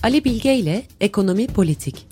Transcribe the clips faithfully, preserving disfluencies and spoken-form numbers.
Ali Bilge ile Ekonomi Politik.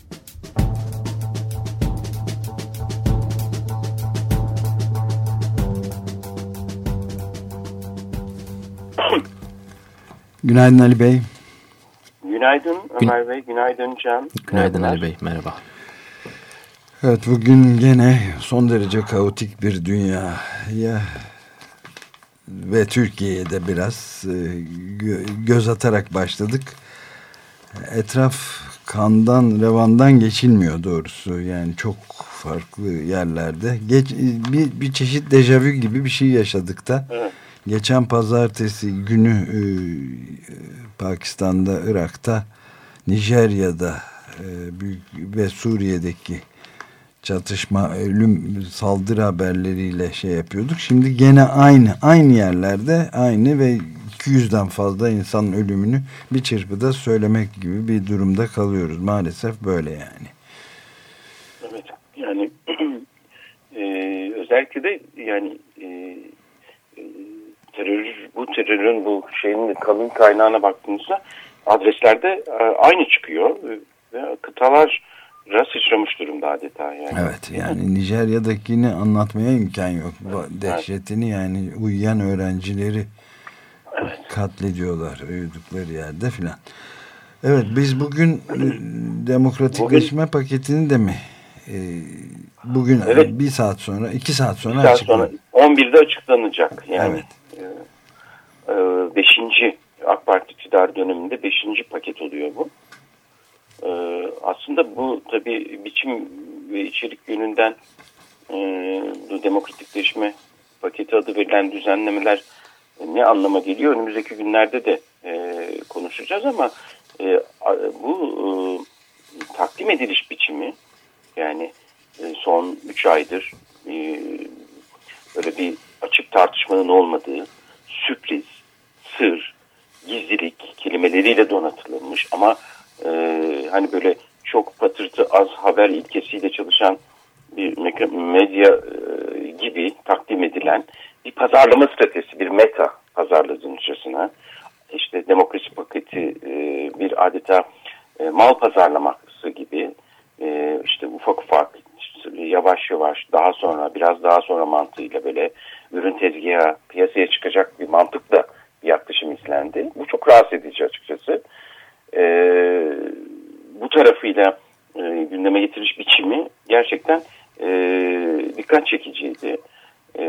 Günaydın Ali Bey. Günaydın Ömer Bey, günaydın Can. Günaydın Ali Bey, merhaba. Evet, bugün gene son derece kaotik bir dünyaya ve Türkiye'de biraz göz atarak başladık. Etraf kandan, revandan geçilmiyor doğrusu. Yani çok farklı yerlerde. Geç, bir, bir çeşit dejavü gibi bir şey yaşadık da. Evet. Geçen pazartesi günü e, Pakistan'da, Irak'ta, Nijerya'da e, büyük ve Suriye'deki çatışma, ölüm, saldırı haberleriyle şey yapıyorduk. Şimdi gene aynı aynı yerlerde aynı ve iki yüzden fazla insanın ölümünü bir çırpıda söylemek gibi bir durumda kalıyoruz. Maalesef böyle yani. Evet, yani e, özellikle de yani e, terör, bu terörün bu şeyin kalın kaynağına baktığımızda adreslerde aynı çıkıyor ve kıtalar sıçramış durumda adeta. Yani. Evet, yani Nijerya'dakini anlatmaya imkan yok. Evet. Dehşetini, yani uyuyan öğrencileri evet. katlediyorlar uyudukları yerde filan. Evet, biz bugün demokratikleşme bugün, paketini de mi e, bugün evet. bir saat sonra iki saat sonra açıklanacak. on birde açıklanacak. Yani. Evet. Beşinci AK Parti iktidar döneminde beşinci paket oluyor bu. Ee, aslında bu tabii biçim ve içerik yönünden e, bu demokratikleşme paketi adı verilen düzenlemeler ne anlama geliyor? Önümüzdeki günlerde de e, konuşacağız ama e, bu e, takdim ediliş biçimi, yani e, son üç aydır e, böyle bir açık tartışmanın olmadığı, sürpriz, sır, gizlilik kelimeleriyle donatılmış ama e, hani böyle çok patırtı az haber ilkesiyle çalışan bir medya e, gibi takdim edilen bir pazarlama stratejisi, bir meta pazarladıncasına, işte demokrasi paketi e, bir adeta e, mal pazarlaması gibi e, işte ufak ufak işte yavaş yavaş daha sonra biraz daha sonra mantığıyla böyle ürün tezgaha piyasaya çıkacak bir mantıkla bir yaklaşım izlendi. Bu çok rahatsız edici açıkçası. Ee, bu tarafıyla e, gündeme getiriş biçimi gerçekten e, dikkat çekiciydi. E,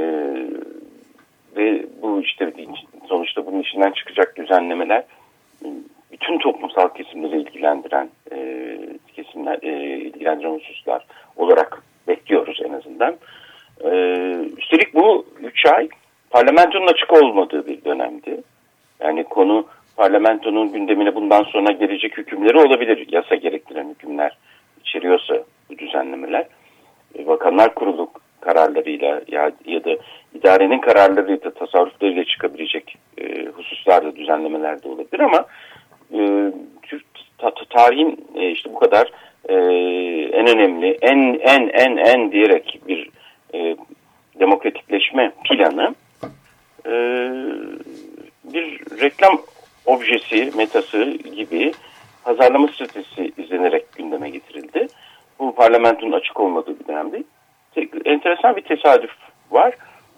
ve bu işte sonuçta bunun içinden çıkacak düzenlemeler bütün toplumsal kesimleri ilgilendiren e, kesimler, e, ilgilendiren hususlar olarak bekliyoruz en azından. E, üstelik bu üç ay parlamentonun açık olmadığı bir dönemdi. Yani konu parlamentonun gündemine bundan sonra gelecek hükümleri olabilir. Yasa gerektiren hükümler içeriyorsa bu düzenlemeler. Bakanlar Kurulu kararlarıyla ya, ya da idarenin kararlarıyla, tasarruflarıyla çıkabilecek e, hususlarda düzenlemeler de olabilir ama e, Türk ta, tarihin e, işte bu kadar e, en önemli, en en en en diyerek bir e, demokratikleşme planı e, bir reklam objesi, metası gibi pazarlama stratejisi izlenerek gündeme getirildi. Bu parlamentonun açık olmadığı bir dönemde. Enteresan bir tesadüf var.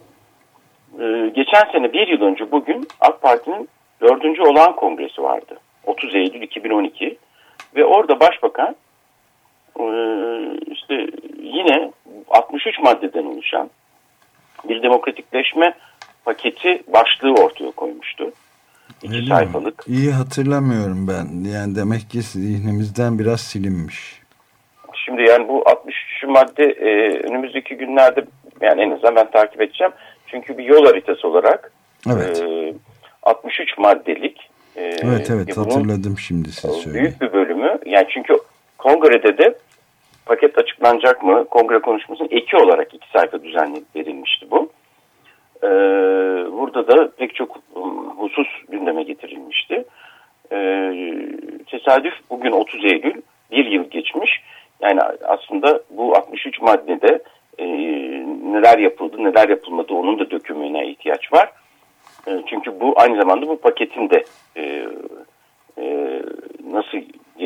Ee, geçen sene bir yıl önce bugün AK Parti'nin dördüncü olağan kongresi vardı. otuz Eylül iki bin on iki ve orada başbakan e, işte yine altmış üç maddeden oluşan bir demokratikleşme paketi başlığı ortaya koymuştu. İki Öyle sayfalık. Mi? İyi hatırlamıyorum ben. Yani demek ki zihnimizden biraz silinmiş. Şimdi yani bu altmış üç madde e, önümüzdeki günlerde yani en azından ben takip edeceğim. Çünkü bir yol haritası olarak evet. e, altmış üç maddelik. E, evet evet hatırladım şimdi siz söyleyin. Büyük bir bölümü. Yani çünkü kongrede de paket açıklanacak mı? Kongre konuşmasının eki olarak iki sayfa düzenlenip verilmişti bu. Ee, burada da pek çok husus gündeme getirilmişti. Ee, tesadüf bugün otuz Eylül, bir yıl geçmiş. Yani aslında bu altmış üç maddede e, neler yapıldı, neler yapılmadı onun da dökümüne ihtiyaç var. E, çünkü bu aynı zamanda bu paketin de e, e, nasıl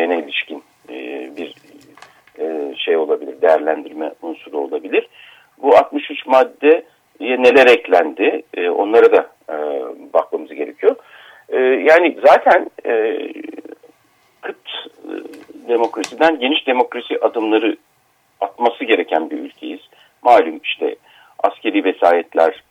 düzene ilişkin e, bir e, şey olabilir, değerlendirme unsuru olabilir. Bu altmış üç maddeye neler eklendi, e, onlara da e, bakmamız gerekiyor. E, yani zaten e, kıt e, demokrasiden geniş demokrasi adımları atması gereken bir ülkeyiz. Malum işte askeri vesayetler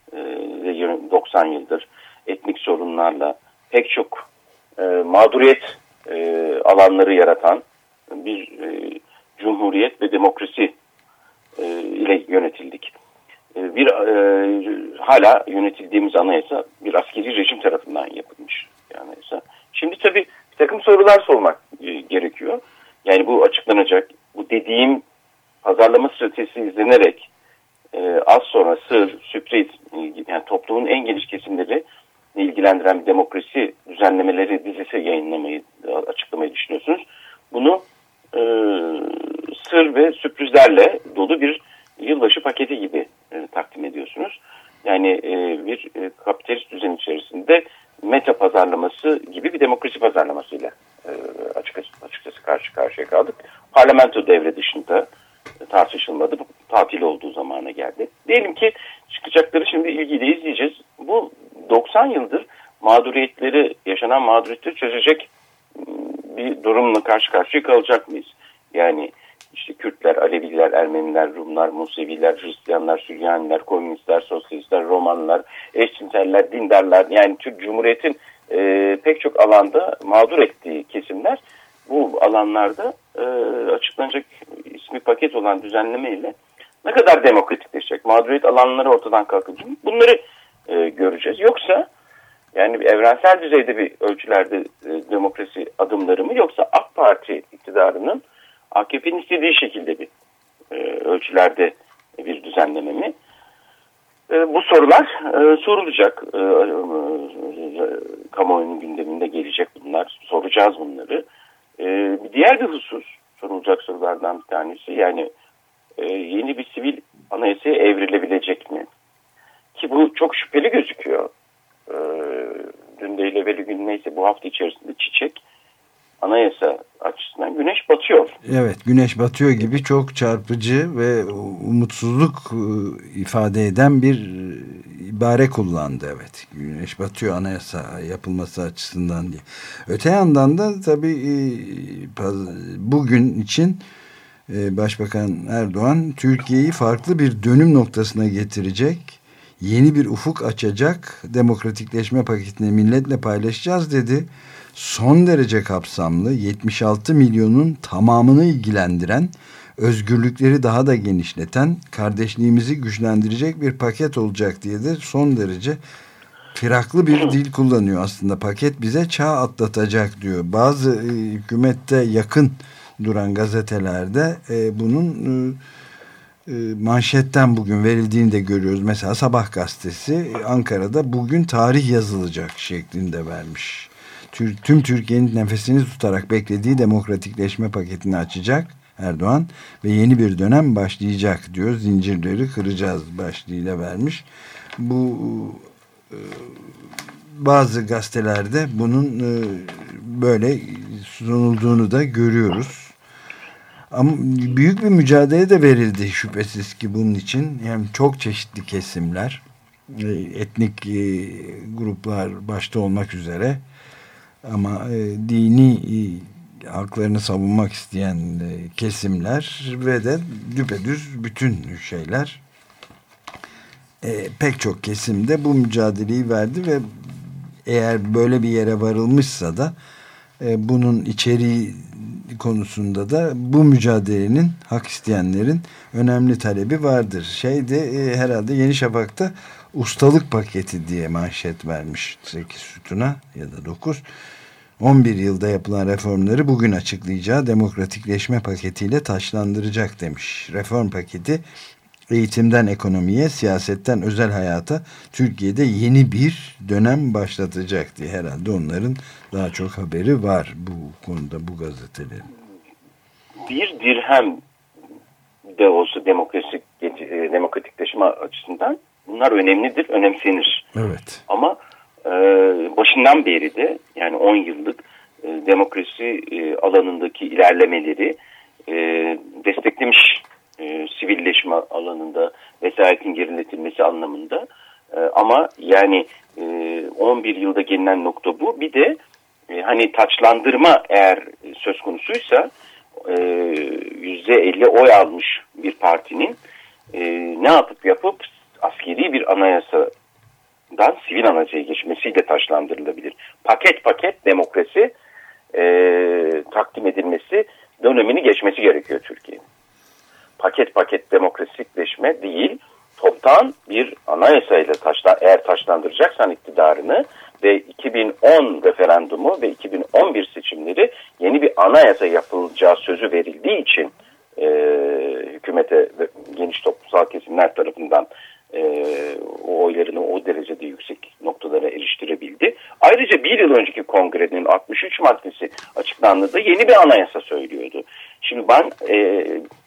e, doksan yıldır etnik sorunlarla pek çok e, mağduriyet e, alanları yaratan bir e, cumhuriyet ve demokrasi e, ile yönetildik. E, bir e, hala yönetildiğimiz anayasa bir askeri rejim tarafından yapılmış bir anayasa. Şimdi tabii bir takım sorular sormak e, gerekiyor. Yani bu açıklanacak, bu dediğim pazarlama stratejisi izlenerek e, az sonra sır, sürpriz, yani toplumun en geniş kesimleri ilgilendiren bir demokrasi düzenlemeleri dizisi yayınlamayı, açıklamayı düşünüyorsunuz. Bunu e, sır ve sürprizlerle dolu bir yılbaşı paketi gibi e, takdim ediyorsunuz. Yani e, bir e, kapitalist düzen içerisinde meta pazarlaması gibi bir demokrasi pazarlamasıyla e, açıkçası, açıkçası karşı karşıya kaldık. Parlamento devre dışında e, tartışılmadı. Bu tatil olduğu zamana geldi. Diyelim ki çıkacakları şimdi ilgiyle izleyeceğiz. Bu doksan yıldır mağduriyetleri, yaşanan mağduriyetleri çözecek bir durumla karşı karşıya kalacak mıyız? Yani işte Kürtler, Aleviler, Ermeniler, Rumlar, Museviler, Hristiyanlar, Süryaniler, Komünistler, Sosyalistler, Romanlar, eşcinseller, dindarlar, yani Türk Cumhuriyet'in e, pek çok alanda mağdur ettiği kesimler bu alanlarda e, açıklanacak ismi paket olan düzenlemeyle ne kadar demokratikleşecek, mağduriyet alanları ortadan kalkacak, bunları e, göreceğiz. Yoksa yani bir evrensel düzeyde bir ölçülerde e, demokrasi adımları mı, yoksa AK Parti iktidarının A K P'nin istediği şekilde bir e, ölçülerde bir düzenleme mi? E, bu sorular e, sorulacak. E, e, kamuoyunun gündeminde gelecek bunlar. Soracağız bunları. E, diğer bir husus, sorulacak sorulardan bir tanesi, yani e, yeni bir sivil anayasaya evrilebilecek mi? Ki bu çok şüpheli gözüküyor. E, dün değil evveli gün neyse bu hafta içerisinde çiçek anayasa açısından güneş batıyor. Evet, güneş batıyor gibi çok çarpıcı ve umutsuzluk ifade eden bir ibare kullandı. Evet, güneş batıyor anayasa yapılması açısından diye. Öte yandan da tabii bugün için Başbakan Erdoğan Türkiye'yi farklı bir dönüm noktasına getirecek, yeni bir ufuk açacak demokratikleşme paketini milletle paylaşacağız dedi. Son derece kapsamlı, yetmiş altı milyonun tamamını ilgilendiren, özgürlükleri daha da genişleten, kardeşliğimizi güçlendirecek bir paket olacak diye de son derece firaklı bir dil kullanıyor aslında. Paket bize çağ atlatacak diyor. Bazı e, hükümette yakın duran gazetelerde e, bunun e, e, manşetten bugün verildiğini de görüyoruz. Mesela Sabah gazetesi Ankara'da bugün tarih yazılacak şeklinde vermiş. Tüm Türkiye'nin nefesini tutarak beklediği demokratikleşme paketini açacak Erdoğan ve yeni bir dönem başlayacak diyor. Zincirleri kıracağız başlığıyla vermiş. Bu e, bazı gazetelerde bunun e, böyle sunulduğunu da görüyoruz. Ama büyük bir mücadele de verildi şüphesiz ki bunun için. Yani çok çeşitli kesimler, etnik e, gruplar başta olmak üzere, ama e, dini e, haklarını savunmak isteyen e, kesimler ve de düpedüz bütün şeyler, e, pek çok kesimde bu mücadeleyi verdi ve eğer böyle bir yere varılmışsa da e, bunun içeriği konusunda da bu mücadelenin, hak isteyenlerin önemli talebi vardır. Şeyde e, herhalde Yeni Şafak'ta ustalık paketi diye manşet vermiş, sekiz sütuna ya da dokuz. on bir yılda yapılan reformları bugün açıklayacağı demokratikleşme paketiyle taçlandıracak demiş. Reform paketi eğitimden ekonomiye, siyasetten özel hayata Türkiye'de yeni bir dönem başlatacak diye, herhalde onların daha çok haberi var bu konuda, bu gazetelerin. Bir dirhem de olsa demokrasi, demokratikleşme açısından bunlar önemlidir, önemsenir. Evet. Ama e, başından beri de, yani on yıllık e, demokrasi e, alanındaki ilerlemeleri e, desteklemiş, e, sivilleşme alanında vesayetin geriletilmesi anlamında. E, ama yani e, on bir yılda gelinen nokta bu. Bir de e, hani taçlandırma eğer söz konusuysa e, yüzde elli oy almış bir partinin e, ne yapıp yapıp askeri bir anayasadan sivil anayasaya geçmesiyle taçlandırılabilir. Paket paket demokrasi e, takdim edilmesi dönemini geçmesi gerekiyor Türkiye'nin. Paket paket demokrasikleşme değil, toptan bir anayasayla taşla, eğer taşlandıracaksan iktidarını ve iki bin on referandumu ve iki bin on bir seçimleri yeni bir anayasa yapılacağı sözü verildiği için e, hükümete ve geniş toplumsal kesimler tarafından e, o oylarını o derecede yüksek noktalara eriştirebildi. Ayrıca bir yıl önceki kongrenin altmış üç maddesi açıklandığında yeni bir anayasa söylüyordu. Şimdi ben e,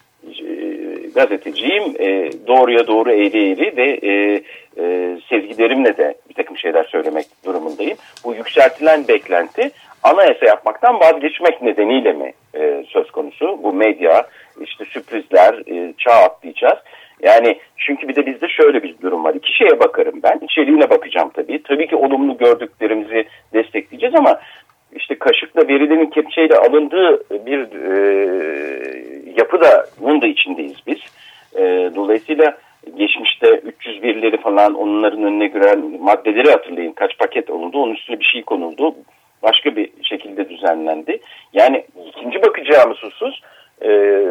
gazeteciyim, e, doğruya doğru eğri eğri ve e, e, sezgilerimle de bir takım şeyler söylemek durumundayım. Bu yükseltilen beklenti anayasa yapmaktan vazgeçmek nedeniyle mi e, söz konusu? Bu medya, işte sürprizler, e, çağ atlayacağız. Yani çünkü bir de bizde şöyle bir durum var. İki şeye bakarım ben. İçeriğine bakacağım tabii. Tabii ki olumlu gördüklerimizi destekleyeceğiz ama işte kaşıkla verilerin kepçeyle alındığı bir e, yapıdanın da içindeyiz biz. E, dolayısıyla geçmişte üç yüz birleri falan onların önüne giren maddeleri hatırlayın. Kaç paket olundu, onun üstüne bir şey konuldu. Başka bir şekilde düzenlendi. Yani ikinci bakacağımız husus e,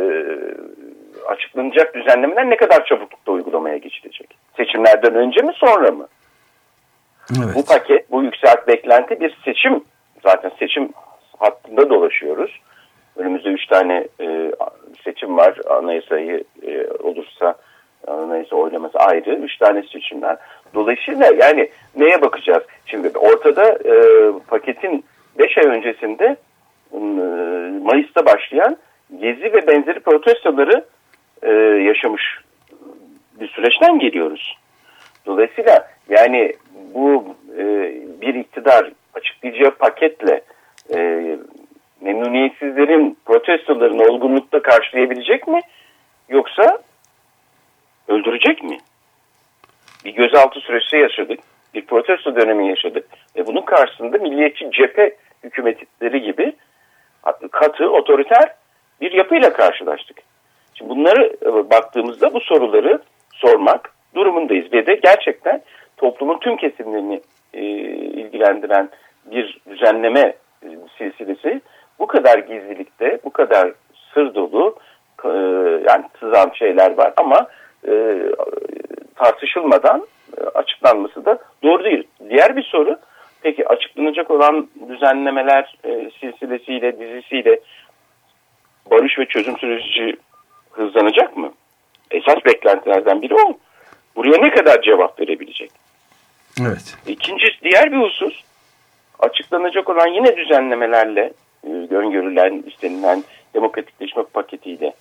açıklanacak düzenlemeler ne kadar çabuklukta uygulamaya geçilecek? Seçimlerden önce mi sonra mı? Evet. Bu paket, bu yükselt beklenti bir seçim. Zaten seçim hattında dolaşıyoruz. Önümüzde üç tane e, seçim var. Anayasayı e, olursa anayasa oylaması ayrı. Üç tane seçimler. Dolayısıyla yani neye bakacağız? Şimdi ortada e, paketin beş ay öncesinde e, Mayıs'ta başlayan Gezi ve benzeri protestoları e, yaşamış bir süreçten geliyoruz. Dolayısıyla yani bu e, bir iktidar açıklayacağı paketle e, memnuniyetsizlerin protestolarını olgunlukta karşılayabilecek mi? Yoksa öldürecek mi? Bir gözaltı süreci yaşadık. Bir protesto dönemi yaşadık. Ve bunun karşısında milliyetçi cephe hükümetleri gibi katı, otoriter bir yapıyla karşılaştık. Şimdi bunları baktığımızda bu soruları sormak durumundayız. Ve de gerçekten toplumun tüm kesimlerini e, ilgilendiren bir düzenleme e, silsilesi bu kadar gizlilikte, bu kadar sır dolu e, yani sızan şeyler var ama e, tartışılmadan e, açıklanması da doğru değil. Diğer bir soru, peki açıklanacak olan düzenlemeler e, silsilesiyle, dizisiyle barış ve çözüm süreci hızlanacak mı? Esas beklentilerden biri o. Buraya ne kadar cevap verebilecek? Evet. İkinci, diğer bir husus, açıklanacak olan yine düzenlemelerle e, öngörülen, istenilen demokratikleşme paketiyle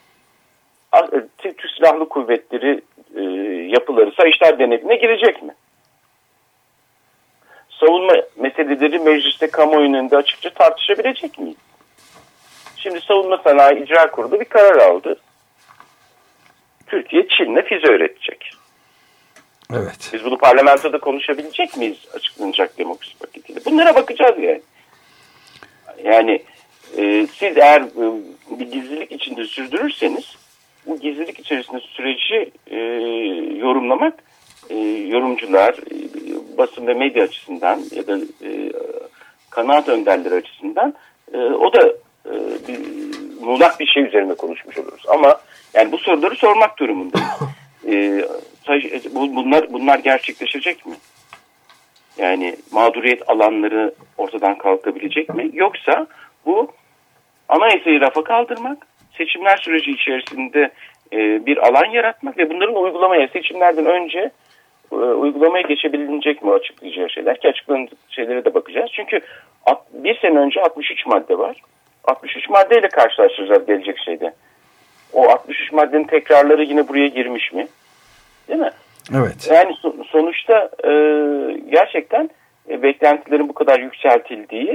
Türk Silahlı Kuvvetleri e, yapıları Sayıştay denetine girecek mi? Savunma meseleleri mecliste kamuoyunun önünde açıkça tartışabilecek miyiz? Şimdi Savunma Sanayi İcra Kurulu bir karar aldı. Türkiye Çin'le füze üretecek. Evet. Biz bunu parlamentoda konuşabilecek miyiz açıklanacak demokrasi paketiyle? Bunlara bakacağız yani. Yani e, siz eğer e, bir gizlilik içinde sürdürürseniz bu gizlilik içerisinde süreci e, yorumlamak e, yorumcular, e, basın ve medya açısından ya da e, kanaat önderleri açısından e, o da e, bir, muğlak bir şey üzerine konuşmuş oluruz. Ama yani bu soruları sormak durumundayız. e, bunlar, bunlar gerçekleşecek mi? Yani mağduriyet alanları ortadan kalkabilecek mi? Yoksa bu anayasayı rafa kaldırmak, seçimler süreci içerisinde e, bir alan yaratmak ve bunların uygulamaya, seçimlerden önce e, uygulamaya geçebilecek mi açıklayacağı şeyler, ki açıklanacak şeylere de bakacağız. Çünkü at, bir sene önce altmış üç madde var. altmış üç maddeyle karşılaştıracağız gelecek şeyde. O altmış üç maddenin tekrarları yine buraya girmiş mi? Değil mi? Evet. Yani sonuçta e, gerçekten e, beklentilerin bu kadar yükseltildiği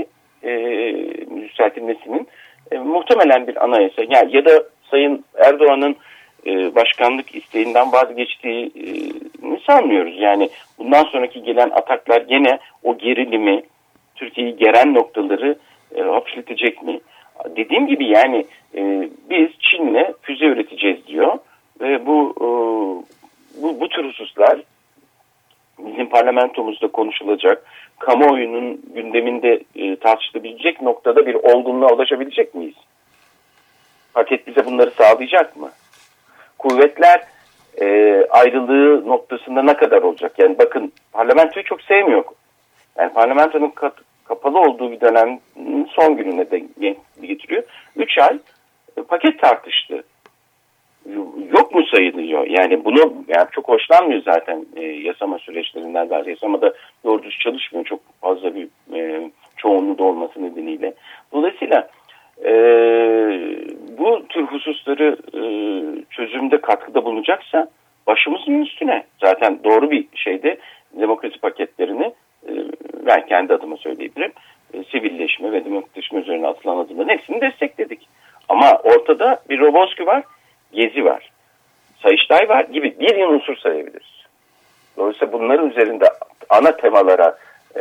e, düzeltilmesinin e, muhtemelen bir anayasa yani ya da Sayın Erdoğan'ın e, başkanlık isteğinden vazgeçtiğini sanmıyoruz. Yani bundan sonraki gelen ataklar gene o gerilimi, Türkiye'yi geren noktaları e, hafifletecek mi? Dediğim gibi yani e, biz Çin'le füze üreteceğiz diyor ve bu e, bu, bu tür hususlar bizim parlamentomuzda konuşulacak, kamuoyunun gündeminde e, tartışılabilecek noktada bir olgunluğa ulaşabilecek miyiz? Paket bize bunları sağlayacak mı? Kuvvetler e, ayrılığı noktasında ne kadar olacak? Yani bakın parlamentoyu çok sevmiyor. Yani parlamentonun kat, kapalı olduğu bir dönemin son gününe de getiriyor. Üç ay e, paket tartıştı. Yok mu sayılıyor? Yani bunu yani çok hoşlanmıyor zaten e, yasama süreçlerinden. Zaten yasamada doğru düz çalışmıyor. Çok fazla bir e, çoğunluğu da olması nedeniyle. Dolayısıyla e, bu tür hususları e, çözümde katkıda bulunacaksa başımızın üstüne zaten doğru bir şeyde demokrasi paketlerini e, ben kendi adıma söyleyebilirim. E, sivilleşme ve demokratikleşme üzerine atılan adımların hepsini destekledik. Ama ortada bir Roboski var. Gezi var, Sayıştay var gibi bir yıl unsur sayabiliriz. Dolayısıyla bunların üzerinde ana temalara e,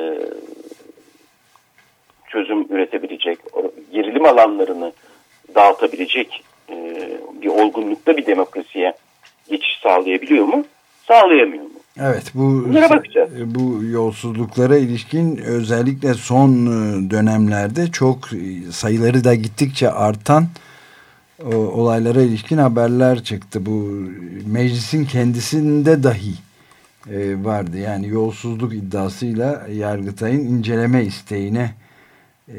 çözüm üretebilecek, gerilim alanlarını dağıtabilecek e, bir olgunlukta bir demokrasiye geçiş sağlayabiliyor mu? Sağlayamıyor mu? Evet, bu bu yolsuzluklara ilişkin özellikle son dönemlerde çok sayıları da gittikçe artan o olaylara ilişkin haberler çıktı. Bu meclisin kendisinde dahi e, vardı. Yani yolsuzluk iddiasıyla Yargıtay'ın inceleme isteğine e,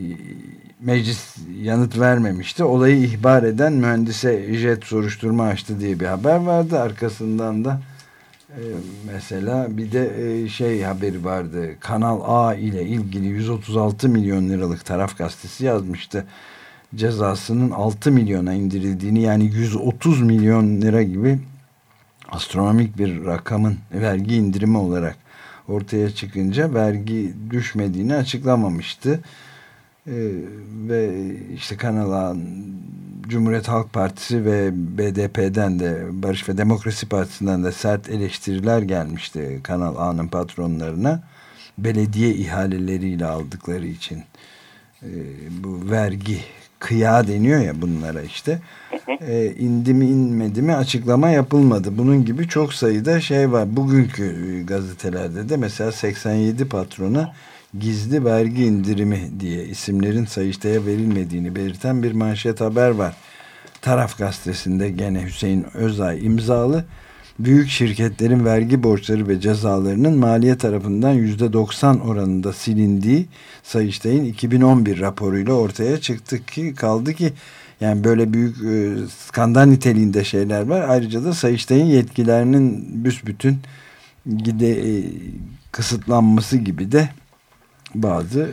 meclis yanıt vermemişti. Olayı ihbar eden mühendise jet soruşturma açtı diye bir haber vardı. Arkasından da e, mesela bir de e, şey haberi vardı. Kanal A ile ilgili yüz otuz altı milyon liralık Taraf Gazetesi yazmıştı. Cezasının altı milyona indirildiğini, yani yüz otuz milyon lira gibi astronomik bir rakamın vergi indirimi olarak ortaya çıkınca vergi düşmediğini açıklamamıştı. Ee, ve işte Kanal A, Cumhuriyet Halk Partisi ve B D P'den de, Barış ve Demokrasi Partisi'nden de sert eleştiriler gelmişti Kanal A'nın patronlarına. Belediye ihaleleriyle aldıkları için e, bu vergi kıya deniyor ya bunlara işte. E, indi mi inmedi mi açıklama yapılmadı. Bunun gibi çok sayıda şey var. Bugünkü gazetelerde de mesela seksen yedi patrona gizli vergi indirimi diye isimlerin Sayıştay'a verilmediğini belirten bir manşet haber var. Taraf Gazetesi'nde gene Hüseyin Özay imzalı. Büyük şirketlerin vergi borçları ve cezalarının maliye tarafından yüzde doksan oranında silindiği Sayıştay'ın iki bin on bir raporuyla ortaya çıktı ki kaldı ki yani böyle büyük e, skandal niteliğinde şeyler var. Ayrıca da Sayıştay'ın yetkilerinin büsbütün gide e, kısıtlanması gibi de bazı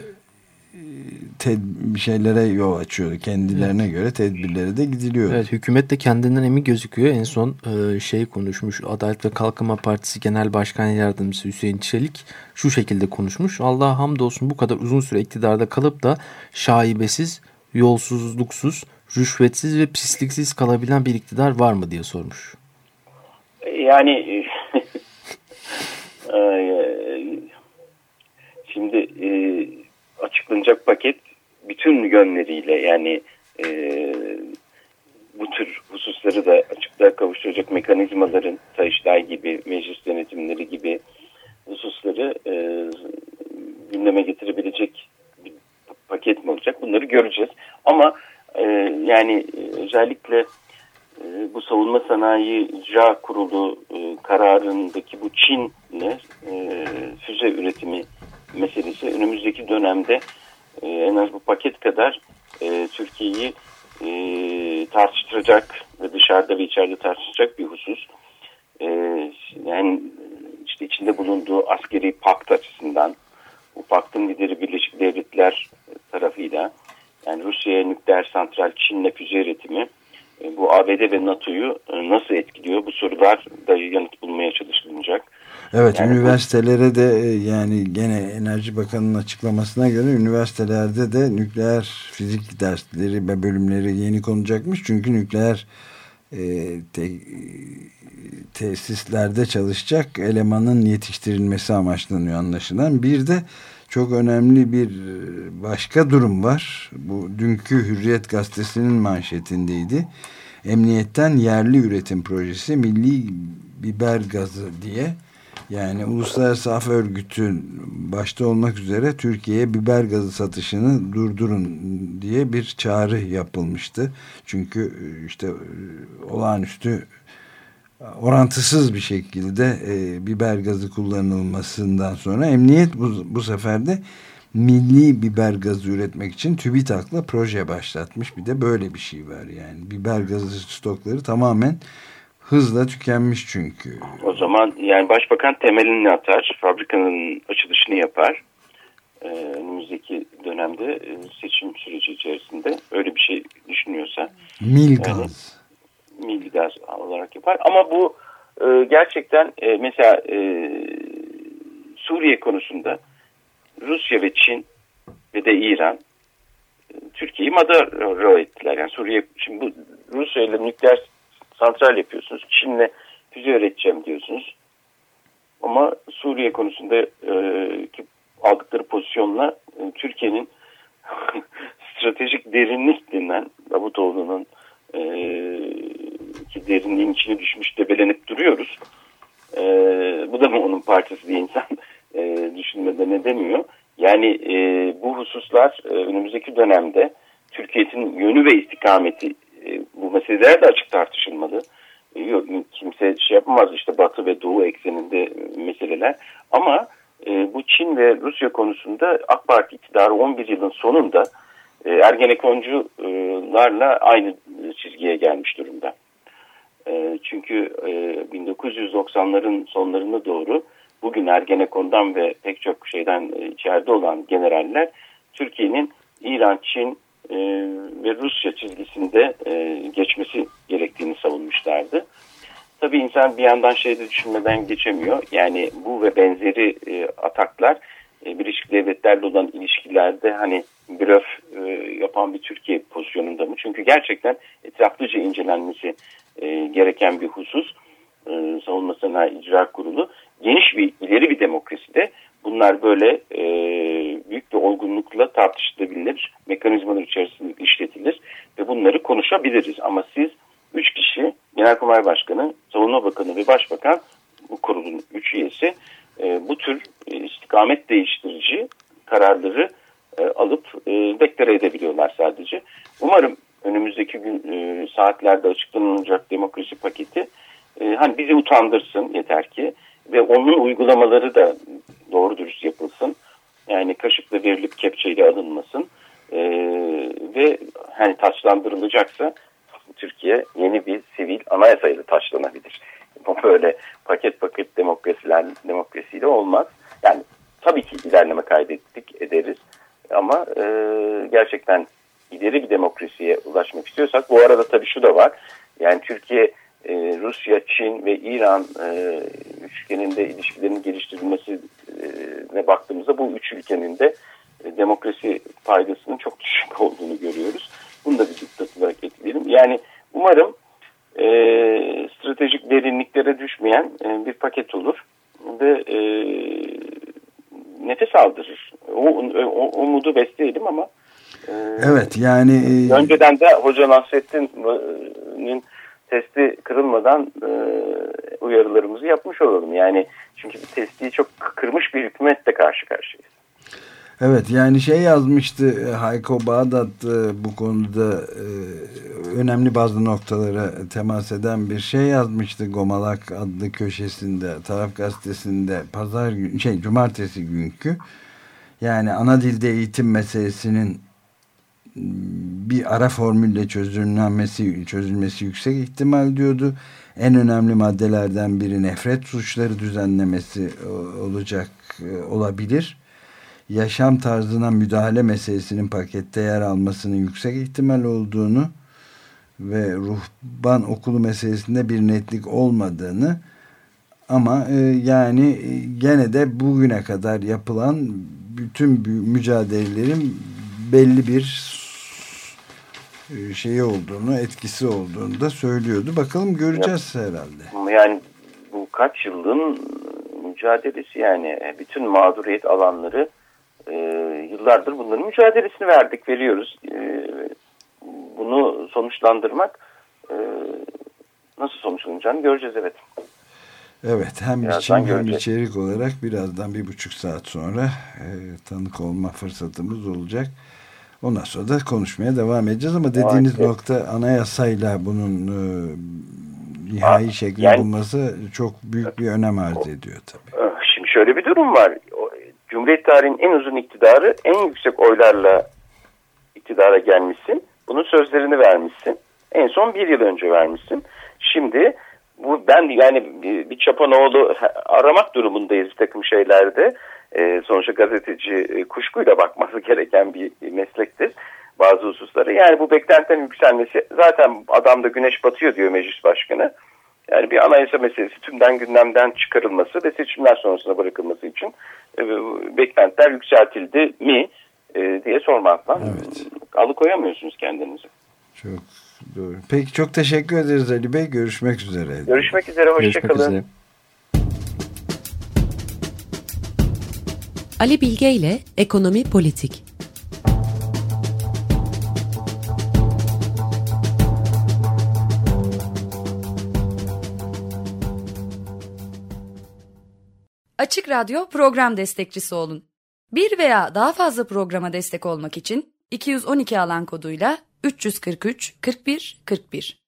Ted bir şeylere yol açıyordu. Kendilerine evet. göre tedbirlere de gidiliyor. Evet, hükümet de kendinden emin gözüküyor. En son e, şey konuşmuş. Adalet ve Kalkınma Partisi Genel Başkan Yardımcısı Hüseyin Çelik şu şekilde konuşmuş. Allah'a hamdolsun bu kadar uzun süre iktidarda kalıp da şaibesiz, yolsuzluksuz, rüşvetsiz ve pisliksiz kalabilen bir iktidar var mı diye sormuş. Yani şimdi e, açıklanacak paket bütün yönleriyle yani e, bu tür hususları da açıklığa kavuşturacak mekanizmaların Sayıştay gibi, meclis denetimleri gibi hususları e, gündeme getirebilecek bir paket mi olacak? Bunları göreceğiz. Ama e, yani özellikle e, bu savunma sanayi icra kurulu e, kararındaki bu Çin'le e, füze üretimi meselesi önümüzdeki dönemde e, en az bu paket kadar e, Türkiye'yi e, tartıştıracak ve dışarıda ve içeride tartışacak bir husus. E, yani işte içinde bulunduğu askeri pakt açısından bu paktın lideri Birleşik Devletler tarafıyla yani Rusya'ya nükleer santral, Çin'le füze üretimi e, bu A B D ve NATO'yu e, nasıl etkiliyor? Bu sorular da yanıt bulmaya çalışılacak. Evet, yani üniversitelere de yani gene Enerji Bakanı'nın açıklamasına göre üniversitelerde de nükleer fizik dersleri ve bölümleri yeni konacakmış. Çünkü nükleer e, te, tesislerde çalışacak elemanın yetiştirilmesi amaçlanıyor anlaşılan. Bir de çok önemli bir başka durum var. Bu dünkü Hürriyet Gazetesi'nin manşetindeydi. Emniyetten yerli üretim projesi milli biber gazı diye, yani Uluslararası Af Örgütü başta olmak üzere Türkiye'ye biber gazı satışını durdurun diye bir çağrı yapılmıştı. Çünkü işte olağanüstü orantısız bir şekilde e, biber gazı kullanılmasından sonra emniyet bu, bu sefer de milli biber gazı üretmek için TÜBİTAK'la proje başlatmış. Bir de böyle bir şey var yani. Biber gazı stokları tamamen hızla tükenmiş çünkü. O zaman yani Başbakan temelini atar, fabrikanın açılışını yapar. Ee, önümüzdeki dönemde seçim süreci içerisinde öyle bir şey düşünüyorsa. Mil gaz. Yani, mil gaz olarak yapar. Ama bu e, gerçekten e, mesela e, Suriye konusunda Rusya ve Çin ve de İran e, Türkiye'yi madara ettiler. Yani Suriye, şimdi bu Rusya ile nükleer santral yapıyorsunuz. Çin'le füze üreteceğim diyorsunuz. Ama Suriye konusunda e, ki aldıkları pozisyonla e, Türkiye'nin stratejik derinlik denilen Davutoğlu'nun e, ki derinliğin içine düşmüş debelenip duruyoruz. E, bu da mı onun partisi diye insan e, düşünmeden edemiyor. Yani e, bu hususlar e, önümüzdeki dönemde Türkiye'nin yönü ve istikameti e, bu meseleler de açık tartışılmalı. E, yok, kimse şey yapamaz işte Batı ve Doğu ekseninde meseleler. Ama e, bu Çin ve Rusya konusunda AK Parti iktidarı on bir yılın sonunda e, Ergenekoncularla aynı çizgiye gelmiş durumda. E, çünkü e, bin dokuz yüz doksanların sonlarına doğru bugün Ergenekon'dan ve pek çok şeyden e, içeride olan generaller Türkiye'nin İran, Çin e, ve Rusya çizgisinde e, geçmesi gerektiğini savunmuşlardı. Tabii insan bir yandan şeyde düşünmeden geçemiyor. Yani bu ve benzeri e, ataklar e, Birleşik Devletler'le olan ilişkilerde hani blöf e, yapan bir Türkiye pozisyonunda mı? Çünkü gerçekten etraflıca incelenmesi e, gereken bir husus. E, Savunma Sanayi İcra Kurulu geniş bir ileri bir demokraside bunlar böyle e, büyük bir olgunlukla tartışılabilir, mekanizmalar içerisinde işletilir ve bunları konuşabiliriz. Ama siz üç kişi, Genelkurmay Başkanı, Savunma Bakanı ve Başbakan, bu kurulun üç üyesi e, bu tür e, istikamet değiştirici kararları e, alıp e, deklare edebiliyorlar sadece. Umarım önümüzdeki gün e, saatlerde açıklanacak demokrasi paketi e, hani bizi utandırsın yeter ki ve onun uygulamaları da doğru dürüst yapılsın. Yani kaşıkla verilip kepçeyle alınmasın. E, ve hani taçlandırılacaksa Türkiye yeni bir sivil anayasayla taçlanabilir. Böyle paket paket demokrasiler demokrasiyle olmaz. Yani tabii ki ilerleme kaydettik ederiz. Ama e, gerçekten ileri bir demokrasiye ulaşmak istiyorsak bu arada tabii şu da var. Yani Türkiye, e, Rusya, Çin ve İran e, üçgeninde ilişkilerin geliştirilmesine baktığımızda bu üç ülkenin de e, demokrasi paydasının çok düşük olduğunu görüyoruz. Bunu da bir dikkat olarak ekleyelim. Yani umarım e, stratejik derinliklere düşmeyen e, bir paket olur ve e, nefes aldırır. O, o umudu besleyelim ama e, evet yani e, önceden de Hoca Nasrettin'in testi kırılmadan e, uyarılarımızı yapmış olalım. Yani çünkü bir testiyi çok kırmış bir hükümetle karşı karşıyayız. Evet yani şey yazmıştı Hayko Bağdat bu konuda e, önemli bazı noktalara temas eden bir şey yazmıştı Gomalak adlı köşesinde, Taraf Gazetesi'nde pazar gün, şey cumartesi günkü. Yani ana dilde eğitim meselesinin bir ara formülle çözülmesi, çözülmesi yüksek ihtimal diyordu. En önemli maddelerden biri nefret suçları düzenlemesi olacak olabilir. Yaşam tarzına müdahale meselesinin pakette yer almasının yüksek ihtimal olduğunu ve ruhban okulu meselesinde bir netlik olmadığını Ama e, yani e, gene de bugüne kadar yapılan bütün mücadelelerin belli bir e, şeyi olduğunu, etkisi olduğunu da söylüyordu. Bakalım göreceğiz ya, herhalde. Yani bu kaç yılın mücadelesi, yani bütün mağduriyet alanları e, yıllardır bunların mücadelesini verdik, veriyoruz. E, bunu sonuçlandırmak e, nasıl sonuçlanacağını göreceğiz, evet. Evet, hem birazdan biçim hem göreceğiz. içerik olarak birazdan bir buçuk saat sonra e, tanık olma fırsatımız olacak. Ondan sonra da konuşmaya devam edeceğiz ama dediğiniz evet. nokta anayasayla bunun e, nihai şeklini yani, bulması çok büyük bir önem arz ediyor tabii. Şimdi şöyle bir durum var. Cumhuriyet tarihinin en uzun iktidarı, en yüksek oylarla iktidara gelmişsin. Bunun sözlerini vermişsin. En son bir yıl önce vermişsin. Şimdi bu ben yani bir, bir Çapanoğlu aramak durumundayız bir takım şeylerde. Ee, sonuçta gazeteci e, kuşkuyla bakması gereken bir meslektir bazı hususlara. Yani bu beklentilerin yükselmesi, zaten adamda güneş batıyor diyor meclis başkanı. Yani bir anayasa meselesi tümden gündemden çıkarılması ve seçimler sonrasına bırakılması için e, beklentiler yükseltildi mi e, diye sormakla evet. alıkoyamıyorsunuz kendinizi. Çok doğru. Peki çok teşekkür ederiz Ali Bey. Görüşmek üzere. Görüşmek üzere. Hoşçakalın. Ali Bilge ile Ekonomi Politik. Açık Radyo program destekçisi olun. Bir veya daha fazla programa destek olmak için iki yüz on iki alan koduyla üç yüz kırk üç kırk bir kırk bir